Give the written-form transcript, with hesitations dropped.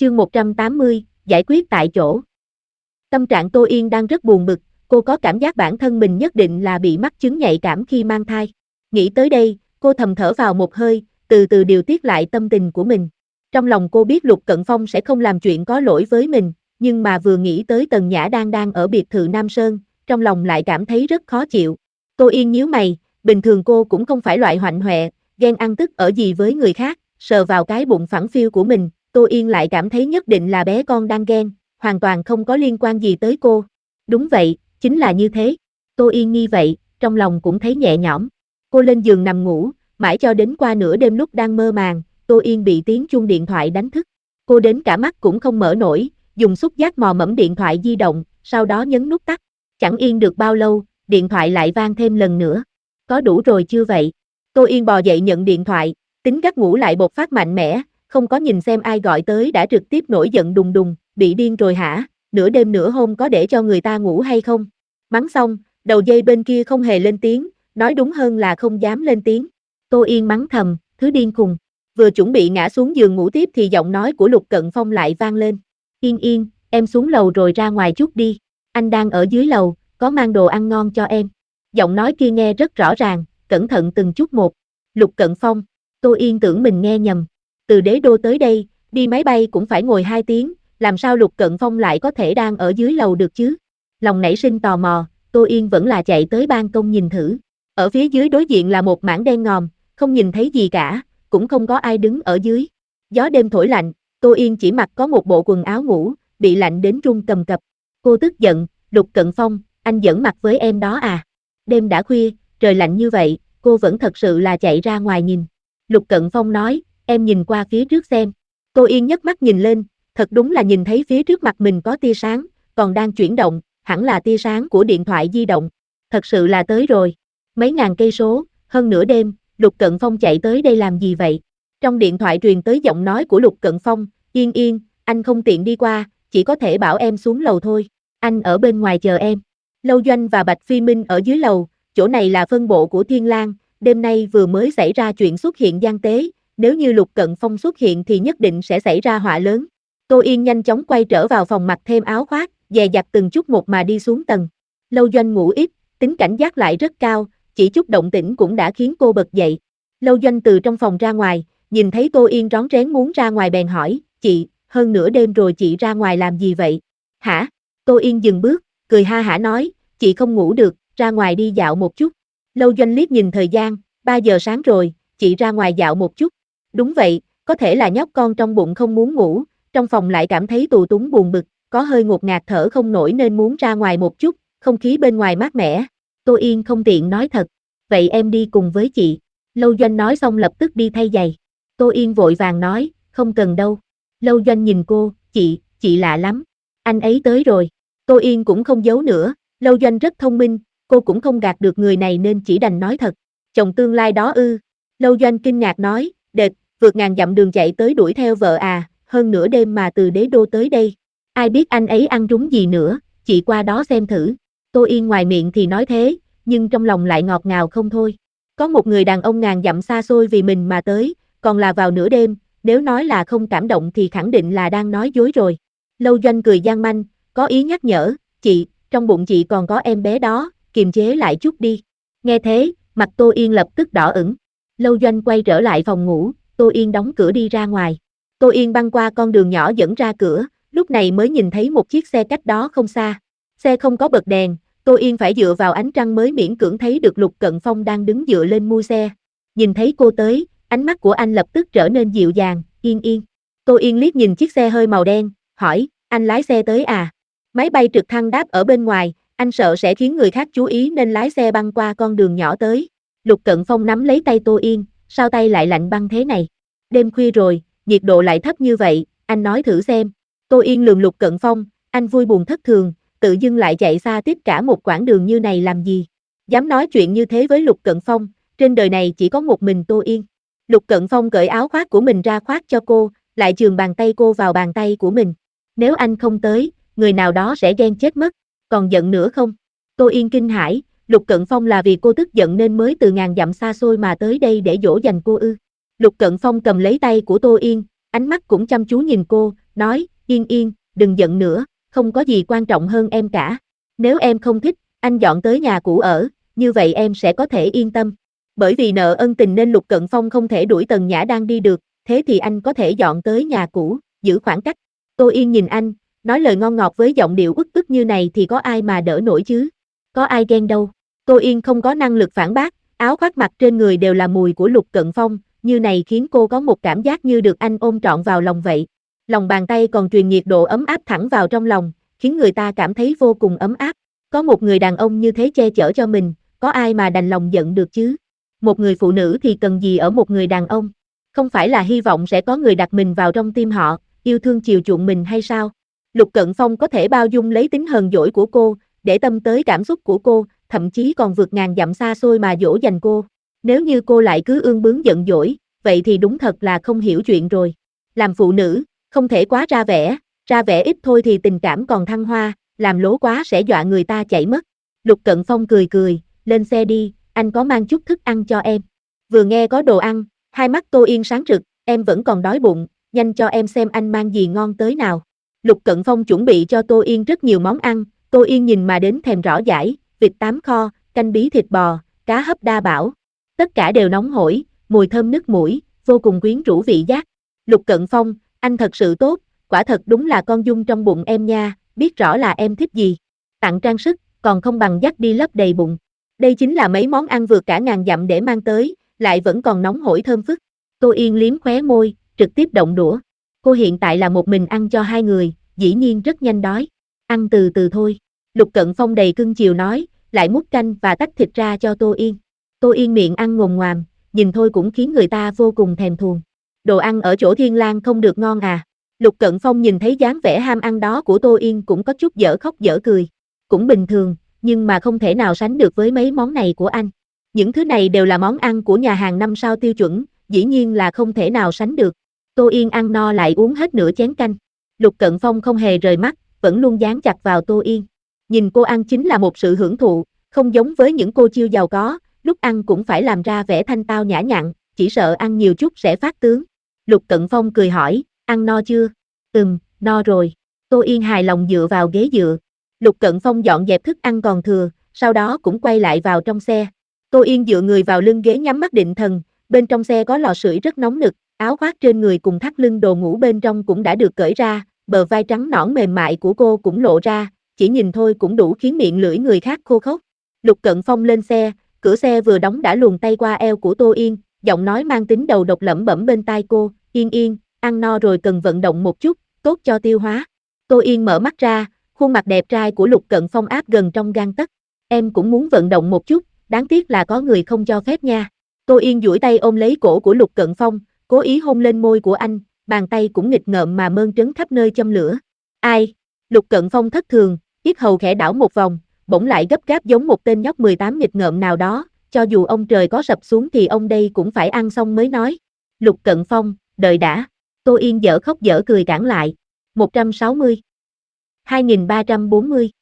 Chương 180, giải quyết tại chỗ. Tâm trạng Tô Yên đang rất buồn bực, cô có cảm giác bản thân mình nhất định là bị mắc chứng nhạy cảm khi mang thai. Nghĩ tới đây, cô thầm thở vào một hơi, từ từ điều tiết lại tâm tình của mình. Trong lòng cô biết Lục Cận Phong sẽ không làm chuyện có lỗi với mình, nhưng mà vừa nghĩ tới Tần Nhã đang ở biệt thự Nam Sơn, trong lòng lại cảm thấy rất khó chịu. Tô Yên nhíu mày, bình thường cô cũng không phải loại hoạnh hoẹ, ghen ăn tức ở gì với người khác, sờ vào cái bụng phẳng phiu của mình, Tô Yên lại cảm thấy nhất định là bé con đang ghen, hoàn toàn không có liên quan gì tới cô. Đúng vậy, chính là như thế. Tô Yên nghi vậy, trong lòng cũng thấy nhẹ nhõm. Cô lên giường nằm ngủ, mãi cho đến qua nửa đêm lúc đang mơ màng, Tô Yên bị tiếng chuông điện thoại đánh thức. Cô đến cả mắt cũng không mở nổi, dùng xúc giác mò mẫm điện thoại di động, sau đó nhấn nút tắt. Chẳng yên được bao lâu, điện thoại lại vang thêm lần nữa. Có đủ rồi chưa vậy? Tô Yên bò dậy nhận điện thoại, tính gắt ngủ lại bộc phát mạnh mẽ, không có nhìn xem ai gọi tới đã trực tiếp nổi giận đùng đùng, bị điên rồi hả? Nửa đêm nửa hôm có để cho người ta ngủ hay không? Mắng xong, đầu dây bên kia không hề lên tiếng, nói đúng hơn là không dám lên tiếng. Tô Yên mắng thầm, thứ điên khùng. Vừa chuẩn bị ngã xuống giường ngủ tiếp thì giọng nói của Lục Cận Phong lại vang lên. Yên Yên, em xuống lầu rồi ra ngoài chút đi. Anh đang ở dưới lầu, có mang đồ ăn ngon cho em. Giọng nói kia nghe rất rõ ràng, cẩn thận từng chút một. Lục Cận Phong, Tô Yên tưởng mình nghe nhầm. Từ Đế Đô tới đây, đi máy bay cũng phải ngồi 2 tiếng, làm sao Lục Cận Phong lại có thể đang ở dưới lầu được chứ? Lòng nảy sinh tò mò, Tô Yên vẫn là chạy tới ban công nhìn thử. Ở phía dưới đối diện là một mảng đen ngòm, không nhìn thấy gì cả, cũng không có ai đứng ở dưới. Gió đêm thổi lạnh, Tô Yên chỉ mặc có một bộ quần áo ngủ, bị lạnh đến run cầm cập. Cô tức giận, Lục Cận Phong, anh giỡn mặt với em đó à? Đêm đã khuya, trời lạnh như vậy, cô vẫn thật sự là chạy ra ngoài nhìn. Lục Cận Phong nói, em nhìn qua phía trước xem. Tô Yên nhấc mắt nhìn lên, thật đúng là nhìn thấy phía trước mặt mình có tia sáng, còn đang chuyển động, hẳn là tia sáng của điện thoại di động. Thật sự là tới rồi. Mấy ngàn cây số, hơn nửa đêm, Lục Cận Phong chạy tới đây làm gì vậy? Trong điện thoại truyền tới giọng nói của Lục Cận Phong, Yên Yên, anh không tiện đi qua, chỉ có thể bảo em xuống lầu thôi. Anh ở bên ngoài chờ em. Lâu Doanh và Bạch Phi Minh ở dưới lầu, chỗ này là phân bộ của Thiên Lang, đêm nay vừa mới xảy ra chuyện xuất hiện gian tế, nếu như Lục Cận Phong xuất hiện thì nhất định sẽ xảy ra họa lớn. Tô Yên nhanh chóng quay trở vào phòng mặc thêm áo khoác, dè dặt từng chút một mà đi xuống tầng. Lâu Doanh ngủ ít, tính cảnh giác lại rất cao, chỉ chút động tĩnh cũng đã khiến cô bật dậy. Lâu Doanh từ trong phòng ra ngoài, nhìn thấy Tô Yên rón rén muốn ra ngoài bèn hỏi, chị, hơn nửa đêm rồi chị ra ngoài làm gì vậy? Hả? Tô Yên dừng bước, cười ha hả nói, chị không ngủ được, ra ngoài đi dạo một chút. Lâu Doanh liếc nhìn thời gian, 3 giờ sáng rồi, chị ra ngoài dạo một chút. Đúng vậy, có thể là nhóc con trong bụng không muốn ngủ, trong phòng lại cảm thấy tù túng buồn bực, có hơi ngột ngạt thở không nổi nên muốn ra ngoài một chút, không khí bên ngoài mát mẻ. Tô Yên không tiện nói thật, vậy em đi cùng với chị. Lâu Doanh nói xong lập tức đi thay giày. Tô Yên vội vàng nói, không cần đâu. Lâu Doanh nhìn cô, chị lạ lắm. Anh ấy tới rồi. Tô Yên cũng không giấu nữa, Lâu Doanh rất thông minh, cô cũng không gạt được người này nên chỉ đành nói thật. Chồng tương lai đó ư? Lâu Doanh kinh ngạc nói, đệt, vượt ngàn dặm đường chạy tới đuổi theo vợ à, hơn nửa đêm mà từ Đế Đô tới đây. Ai biết anh ấy ăn trúng gì nữa, chị qua đó xem thử. Tô Yên ngoài miệng thì nói thế, nhưng trong lòng lại ngọt ngào không thôi. Có một người đàn ông ngàn dặm xa xôi vì mình mà tới, còn là vào nửa đêm, nếu nói là không cảm động thì khẳng định là đang nói dối rồi. Lâu Doanh cười gian manh, có ý nhắc nhở, chị, trong bụng chị còn có em bé đó, kiềm chế lại chút đi. Nghe thế, mặt Tô Yên lập tức đỏ ửng. Lâu Doanh quay trở lại phòng ngủ, Tô Yên đóng cửa đi ra ngoài. Tô Yên băng qua con đường nhỏ dẫn ra cửa, lúc này mới nhìn thấy một chiếc xe cách đó không xa. Xe không có bật đèn, Tô Yên phải dựa vào ánh trăng mới miễn cưỡng thấy được Lục Cận Phong đang đứng dựa lên mui xe. Nhìn thấy cô tới, ánh mắt của anh lập tức trở nên dịu dàng, Yên Yên. Tô Yên liếc nhìn chiếc xe hơi màu đen, hỏi, anh lái xe tới à? Máy bay trực thăng đáp ở bên ngoài, anh sợ sẽ khiến người khác chú ý nên lái xe băng qua con đường nhỏ tới. Lục Cận Phong nắm lấy tay Tô Yên, sao tay lại lạnh băng thế này? Đêm khuya rồi, nhiệt độ lại thấp như vậy, anh nói thử xem. Tô Yên lườm Lục Cận Phong, anh vui buồn thất thường, tự dưng lại chạy xa tiếp cả một quãng đường như này làm gì? Dám nói chuyện như thế với Lục Cận Phong, trên đời này chỉ có một mình Tô Yên. Lục Cận Phong cởi áo khoác của mình ra khoác cho cô, lại chườm bàn tay cô vào bàn tay của mình. Nếu anh không tới, người nào đó sẽ ghen chết mất, còn giận nữa không? Tô Yên kinh hãi, Lục Cận Phong là vì cô tức giận nên mới từ ngàn dặm xa xôi mà tới đây để dỗ dành cô ư? Lục Cận Phong cầm lấy tay của Tô Yên, ánh mắt cũng chăm chú nhìn cô, nói, Yên Yên, đừng giận nữa, không có gì quan trọng hơn em cả. Nếu em không thích, anh dọn tới nhà cũ ở, như vậy em sẽ có thể yên tâm. Bởi vì nợ ân tình nên Lục Cận Phong không thể đuổi Tần Nhã đang đi được, thế thì anh có thể dọn tới nhà cũ, giữ khoảng cách. Tô Yên nhìn anh, nói lời ngon ngọt với giọng điệu uất ức như này thì có ai mà đỡ nổi chứ? Có ai ghen đâu. Tô Yên không có năng lực phản bác, áo khoác mặc trên người đều là mùi của Lục Cận Phong, như này khiến cô có một cảm giác như được anh ôm trọn vào lòng vậy. Lòng bàn tay còn truyền nhiệt độ ấm áp thẳng vào trong lòng, khiến người ta cảm thấy vô cùng ấm áp. Có một người đàn ông như thế che chở cho mình, có ai mà đành lòng giận được chứ? Một người phụ nữ thì cần gì ở một người đàn ông? Không phải là hy vọng sẽ có người đặt mình vào trong tim họ, yêu thương chiều chuộng mình hay sao? Lục Cận Phong có thể bao dung lấy tính hờn dỗi của cô, để tâm tới cảm xúc của cô, thậm chí còn vượt ngàn dặm xa xôi mà dỗ dành cô. Nếu như cô lại cứ ương bướng giận dỗi, vậy thì đúng thật là không hiểu chuyện rồi. Làm phụ nữ, không thể quá ra vẻ ít thôi thì tình cảm còn thăng hoa, làm lố quá sẽ dọa người ta chạy mất. Lục Cận Phong cười cười, lên xe đi, anh có mang chút thức ăn cho em. Vừa nghe có đồ ăn, hai mắt Tô Yên sáng rực, em vẫn còn đói bụng, nhanh cho em xem anh mang gì ngon tới nào. Lục Cận Phong chuẩn bị cho Tô Yên rất nhiều món ăn, Tô Yên nhìn mà đến thèm rõ dãi, vịt tám kho, canh bí thịt bò, cá hấp đa bảo. Tất cả đều nóng hổi, mùi thơm nức mũi, vô cùng quyến rũ vị giác. Lục Cận Phong, anh thật sự tốt, quả thật đúng là con dung trong bụng em nha, biết rõ là em thích gì. Tặng trang sức, còn không bằng dắt đi lấp đầy bụng. Đây chính là mấy món ăn vượt cả ngàn dặm để mang tới, lại vẫn còn nóng hổi thơm phức. Tô Yên liếm khóe môi, trực tiếp động đũa. Cô hiện tại là một mình ăn cho hai người, dĩ nhiên rất nhanh đói. Ăn từ từ thôi. Lục Cận Phong đầy cưng chiều nói, lại múc canh và tách thịt ra cho Tô Yên. Tô Yên miệng ăn ngồm ngoàm, nhìn thôi cũng khiến người ta vô cùng thèm thuồng. Đồ ăn ở chỗ Thiên Lang không được ngon à? Lục Cận Phong nhìn thấy dáng vẻ ham ăn đó của Tô Yên cũng có chút dở khóc dở cười. Cũng bình thường, nhưng mà không thể nào sánh được với mấy món này của anh. Những thứ này đều là món ăn của nhà hàng 5 sao tiêu chuẩn, dĩ nhiên là không thể nào sánh được. Tô Yên ăn no lại uống hết nửa chén canh. Lục Cận Phong không hề rời mắt, vẫn luôn dán chặt vào Tô Yên. Nhìn cô ăn chính là một sự hưởng thụ, không giống với những cô chiêu giàu có, lúc ăn cũng phải làm ra vẻ thanh tao nhã nhặn, chỉ sợ ăn nhiều chút sẽ phát tướng. Lục Cận Phong cười hỏi, ăn no chưa? No rồi. Tô Yên hài lòng dựa vào ghế dựa. Lục Cận Phong dọn dẹp thức ăn còn thừa, sau đó cũng quay lại vào trong xe. Tô Yên dựa người vào lưng ghế nhắm mắt định thần, bên trong xe có lò sưởi rất nóng nực, áo khoác trên người cùng thắt lưng đồ ngủ bên trong cũng đã được cởi ra, bờ vai trắng nõn mềm mại của cô cũng lộ ra, chỉ nhìn thôi cũng đủ khiến miệng lưỡi người khác khô khốc. Lục Cận Phong lên xe, cửa xe vừa đóng đã luồn tay qua eo của Tô Yên, giọng nói mang tính đầu độc lẩm bẩm bên tai cô, Yên Yên, ăn no rồi cần vận động một chút, tốt cho tiêu hóa. Tô Yên mở mắt ra, khuôn mặt đẹp trai của Lục Cận Phong áp gần trong gang tấc. Em cũng muốn vận động một chút, đáng tiếc là có người không cho phép nha. Tô Yên duỗi tay ôm lấy cổ của Lục Cận Phong, cố ý hôn lên môi của anh, bàn tay cũng nghịch ngợm mà mơn trớn khắp nơi châm lửa. Ai? Lục Cận Phong thất thường, yết hầu khẽ đảo một vòng, bỗng lại gấp gáp giống một tên nhóc 18 nghịch ngợm nào đó, cho dù ông trời có sập xuống thì ông đây cũng phải ăn xong mới nói. Lục Cận Phong, đợi đã. Tô Yên dở khóc dở cười cản lại. 160. 2340.